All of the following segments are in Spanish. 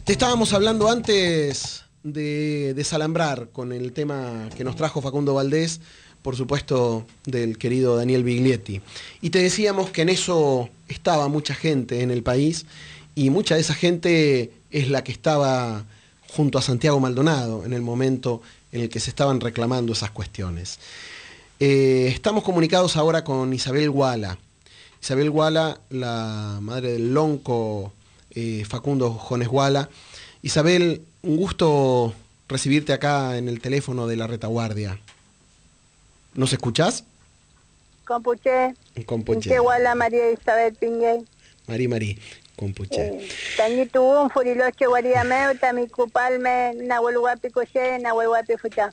Te estábamos hablando antes de desalambrar con el tema que nos trajo Facundo Valdés, por supuesto del querido Daniel Biglietti. Y te decíamos que en eso estaba mucha gente en el país, y mucha de esa gente es la que estaba junto a Santiago Maldonado en el momento en el que se estaban reclamando esas cuestiones. Estamos comunicados ahora con Isabel Guala. Isabel Guala, la madre del lonco Facundo Jones Guala. Isabel, un gusto recibirte acá en el teléfono de la retaguardia. ¿Nos escuchás? Compuché. Compuché. Guala María Isabel Pinguey. Marí, compuché. Tañi tuvo un furiloche guariameo, tami cupalme, nahuelhuapi coché, nahuelhuapi fuchá.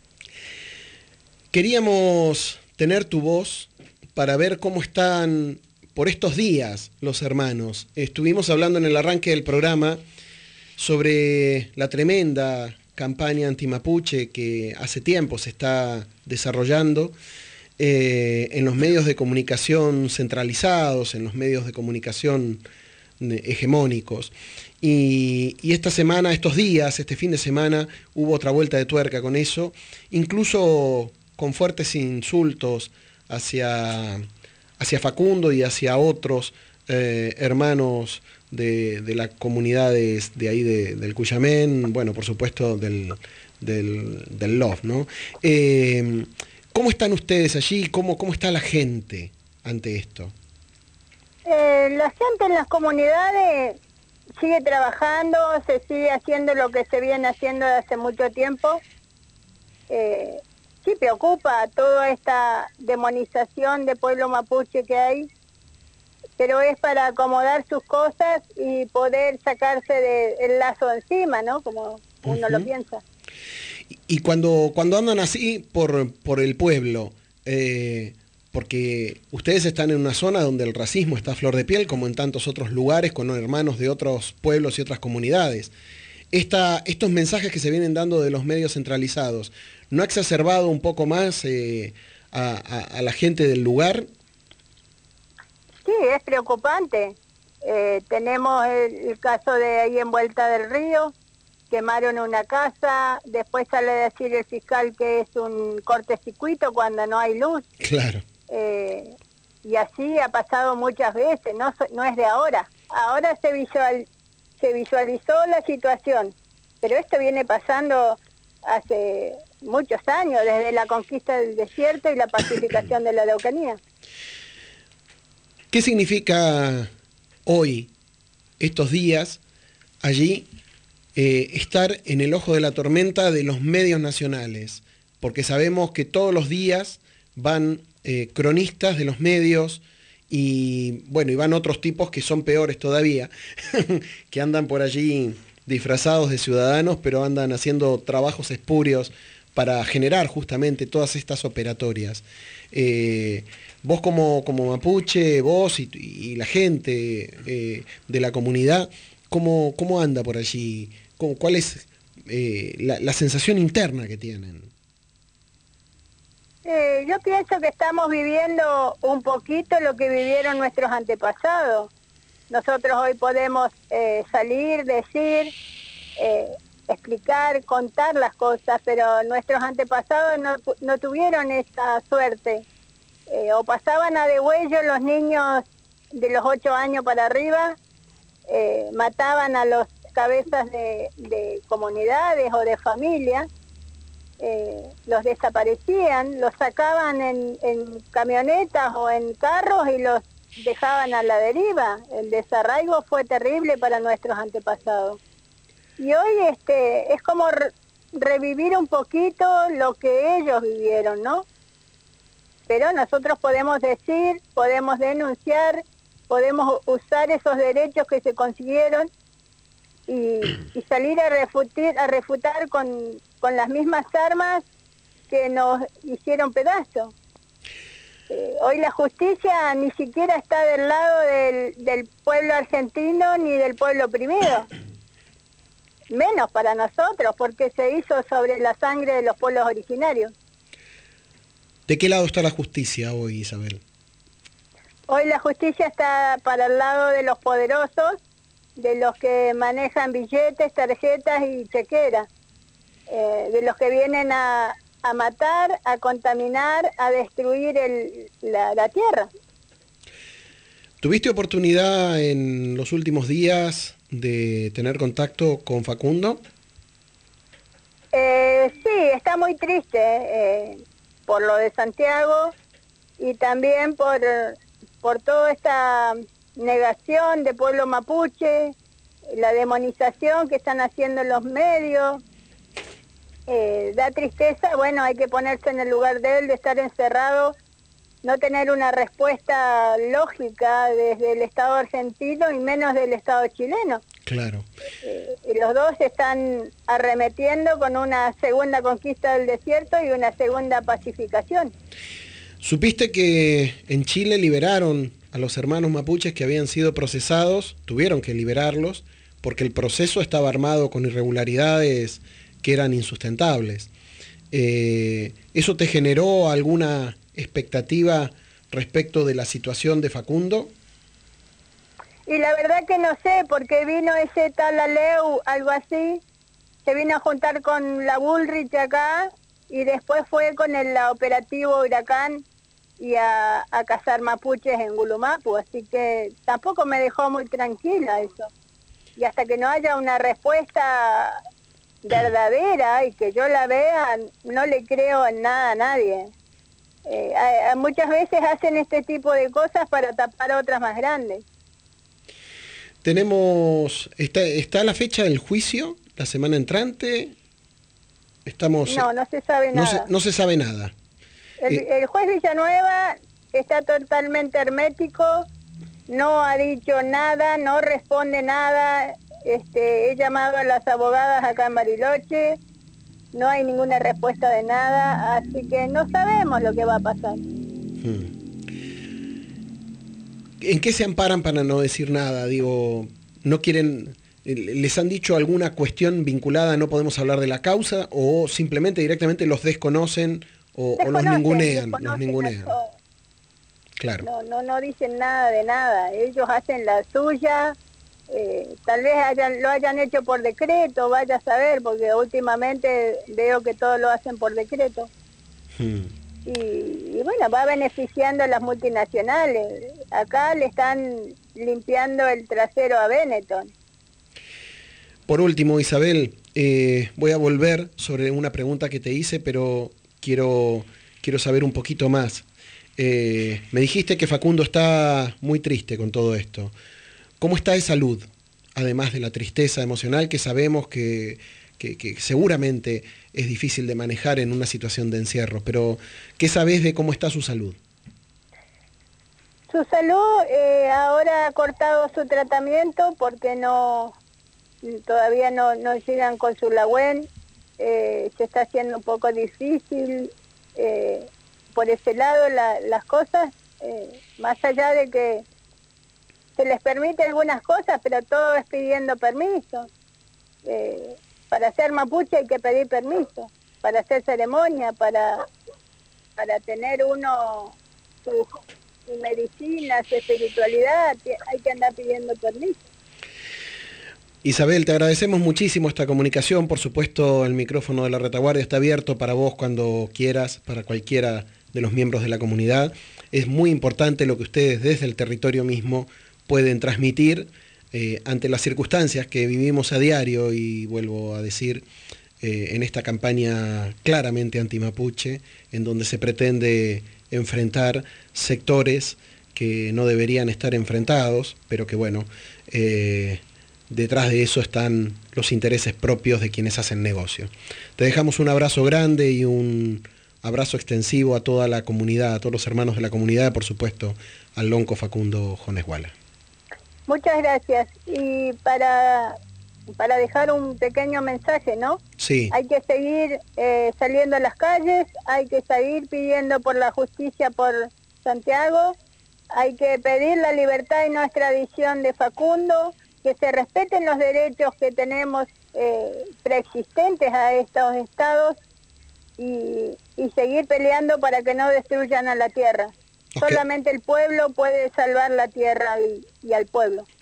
Queríamos tener tu voz para ver cómo están por estos días los hermanos. Estuvimos hablando en el arranque del programa sobre la tremenda campaña antimapuche que hace tiempo se está desarrollando en los medios de comunicación centralizados, en los medios de comunicación hegemónicos. Y esta semana, estos días, este fin de semana, hubo otra vuelta de tuerca con eso, incluso con fuertes insultos hacia Facundo y hacia otros hermanos de las comunidades de ahí del Cuyamén, bueno, por supuesto del LOF, ¿no? ¿Cómo están ustedes allí? ¿Cómo está la gente ante esto? La gente en las comunidades sigue trabajando, se sigue haciendo lo que se viene haciendo desde hace mucho tiempo. Sí preocupa toda esta demonización de pueblo mapuche que hay, pero es para acomodar sus cosas y poder sacarse el lazo encima, ¿no? Como uno lo piensa. Y cuando andan así por el pueblo, porque ustedes están en una zona donde el racismo está a flor de piel, como en tantos otros lugares, con hermanos de otros pueblos y otras comunidades. Estos mensajes que se vienen dando de los medios centralizados, ¿no ha exacerbado un poco más a la gente del lugar? Sí, es preocupante. Tenemos el caso de ahí en Vuelta del Río, quemaron una casa, después sale a decir el fiscal que es un cortocircuito cuando no hay luz. Claro. Y así ha pasado muchas veces, no es de ahora. Ahora se visualizó la situación, pero esto viene pasando hace muchos años, desde la conquista del desierto y la pacificación de la Araucanía. ¿Qué significa hoy, estos días, allí, estar en el ojo de la tormenta de los medios nacionales? Porque sabemos que todos los días van cronistas de los medios y, bueno, y van otros tipos que son peores todavía, que andan por allí disfrazados de ciudadanos, pero andan haciendo trabajos espurios para generar justamente todas estas operatorias. Vos como mapuche, vos y la gente de la comunidad, ¿cómo anda por allí? ¿Cuál es la sensación interna que tienen? Yo pienso que estamos viviendo un poquito lo que vivieron nuestros antepasados. Nosotros hoy podemos salir, decir, explicar, contar las cosas, pero nuestros antepasados no tuvieron esa suerte. O pasaban a degüello los niños de los 8 años para arriba, mataban a los cabezas de comunidades o de familias, los desaparecían, los sacaban en camionetas o en carros y los dejaban a la deriva. El desarraigo fue terrible para nuestros antepasados. Y hoy es como revivir un poquito lo que ellos vivieron, ¿no? Pero nosotros podemos decir, podemos denunciar, podemos usar esos derechos que se consiguieron y salir a refutar con las mismas armas que nos hicieron pedazos. Hoy la justicia ni siquiera está del lado del pueblo argentino ni del pueblo oprimido. Menos para nosotros, porque se hizo sobre la sangre de los pueblos originarios. ¿De qué lado está la justicia hoy, Isabel? Hoy la justicia está para el lado de los poderosos de los que manejan billetes, tarjetas y chequeras, de los que vienen a matar, a contaminar, a destruir la tierra. ¿Tuviste oportunidad en los últimos días de tener contacto con Facundo? Sí, está muy triste por lo de Santiago y también por toda esta negación de pueblo mapuche, la demonización que están haciendo los medios. Da tristeza, bueno, hay que ponerse en el lugar de él, de estar encerrado, no tener una respuesta lógica desde el Estado argentino y menos del Estado chileno. Claro. Los dos están arremetiendo con una segunda conquista del desierto y una segunda pacificación. ¿Supiste que en Chile liberaron a los hermanos mapuches que habían sido procesados? Tuvieron que liberarlos porque el proceso estaba armado con irregularidades que eran insustentables. ¿Eso te generó alguna expectativa respecto de la situación de Facundo? Y la verdad que no sé, porque vino ese tal Aleu, algo así, se vino a juntar con la Bullrich acá y después fue con el operativo Huracán y a cazar mapuches en Gulumapu, así que tampoco me dejó muy tranquila eso. Y hasta que no haya una respuesta verdadera y que yo la vea, no le creo en nada a nadie. Muchas veces hacen este tipo de cosas para tapar otras más grandes. ¿Está la fecha del juicio, la semana entrante? No se sabe nada. No se sabe nada. El juez Villanueva está totalmente hermético, no ha dicho nada, no responde nada. He llamado a las abogadas acá en Bariloche, no hay ninguna respuesta de nada, así que no sabemos lo que va a pasar. ¿En qué se amparan para no decir nada? Digo, ¿no quieren, les han dicho alguna cuestión vinculada a no podemos hablar de la causa o simplemente directamente los desconocen o los ningunean? Claro. No dicen nada de nada, ellos hacen la suya. Tal vez lo hayan hecho por decreto, vaya a saber, porque últimamente veo que todos lo hacen por decreto. Y bueno, va beneficiando a las multinacionales. Acá le están limpiando el trasero a Benetton. Por último, Isabel, voy a volver sobre una pregunta que te hice, pero quiero saber un poquito más. Me dijiste que Facundo está muy triste con todo esto. ¿Cómo está de salud? Además de la tristeza emocional que sabemos que seguramente es difícil de manejar en una situación de encierro, pero ¿qué sabés de cómo está su salud? Su salud ahora ha cortado su tratamiento porque todavía no llegan con su Lagüen, se está haciendo un poco difícil por ese lado las cosas, más allá de que se les permite algunas cosas, pero todo es pidiendo permiso. Para ser mapuche hay que pedir permiso, para hacer ceremonia, para tener uno su medicina, su espiritualidad, hay que andar pidiendo permiso. Isabel, te agradecemos muchísimo esta comunicación. Por supuesto, el micrófono de la retaguardia está abierto para vos cuando quieras, para cualquiera de los miembros de la comunidad. Es muy importante lo que ustedes desde el territorio mismo pueden transmitir ante las circunstancias que vivimos a diario y vuelvo a decir en esta campaña claramente antimapuche, en donde se pretende enfrentar sectores que no deberían estar enfrentados, pero que bueno, detrás de eso están los intereses propios de quienes hacen negocio. Te dejamos un abrazo grande y un abrazo extensivo a toda la comunidad, a todos los hermanos de la comunidad, por supuesto al lonco Facundo Jones Guala. Muchas gracias. Y para dejar un pequeño mensaje, ¿no? Sí. Hay que seguir saliendo a las calles, hay que seguir pidiendo por la justicia por Santiago, hay que pedir la libertad y no extradición de Facundo, que se respeten los derechos que tenemos preexistentes a estos estados y seguir peleando para que no destruyan a la tierra. Okay. Solamente el pueblo puede salvar la tierra y al pueblo.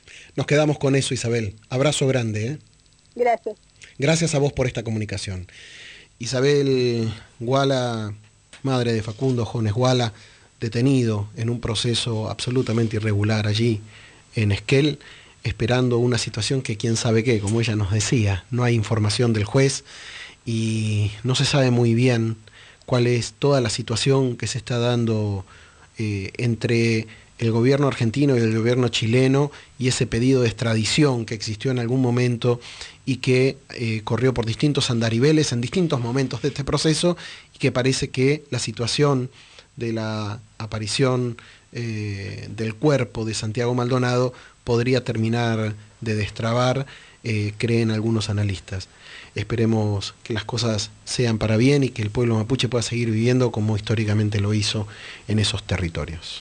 Nos quedamos con eso, Isabel. Abrazo grande, ¿eh? Gracias. Gracias a vos por esta comunicación. Isabel Guala, madre de Facundo Jones Guala, detenido en un proceso absolutamente irregular allí en Esquel, esperando una situación que quién sabe qué, como ella nos decía, no hay información del juez y no se sabe muy bien cuál es toda la situación que se está dando entre el gobierno argentino y el gobierno chileno y ese pedido de extradición que existió en algún momento y que corrió por distintos andariveles en distintos momentos de este proceso y que parece que la situación de la aparición del cuerpo de Santiago Maldonado podría terminar de destrabar, creen algunos analistas. Esperemos que las cosas sean para bien y que el pueblo mapuche pueda seguir viviendo como históricamente lo hizo en esos territorios.